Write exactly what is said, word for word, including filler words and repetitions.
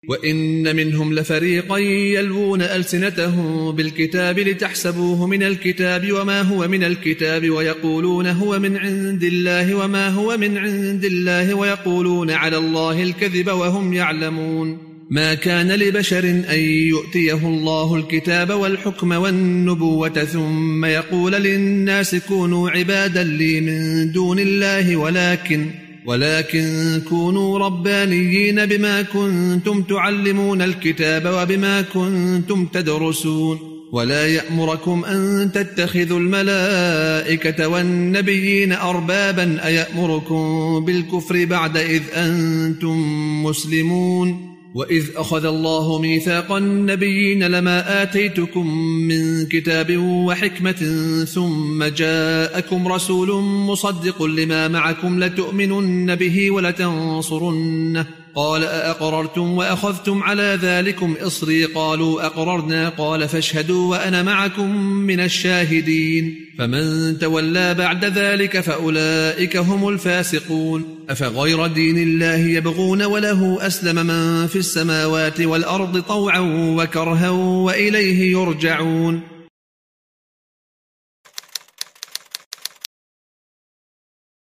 وإن منهم لفريقا يلوون ألسنتهم بالكتاب لتحسبوه من الكتاب وما هو من الكتاب ويقولون هو من عند الله وما هو من عند الله ويقولون على الله الكذب وهم يعلمون. ما كان لبشر أن يؤتيه الله الكتاب والحكم والنبوة ثم يقول للناس كونوا عبادا لي من دون الله ولكن ولكن كونوا ربانيين بما كنتم تعلمون الكتاب وبما كنتم تدرسون. ولا يأمركم أن تتخذوا الملائكة والنبيين أربابا أيأمركم بالكفر بعد إذ أنتم مسلمون. وإذ أخذ الله ميثاق النبيين لما آتيتكم من كتاب وحكمة ثم جاءكم رسول مصدق لما معكم لتؤمنن به ولتنصرنه قال أأقررتم وأخذتم على ذلكم إصري قالوا أقررنا قال فاشهدوا وأنا معكم من الشاهدين. فمن تولى بعد ذلك فأولئك هم الفاسقون. أفغير دين الله يبغون وله أسلم من في السماوات والأرض طوعا وكرها وإليه يرجعون.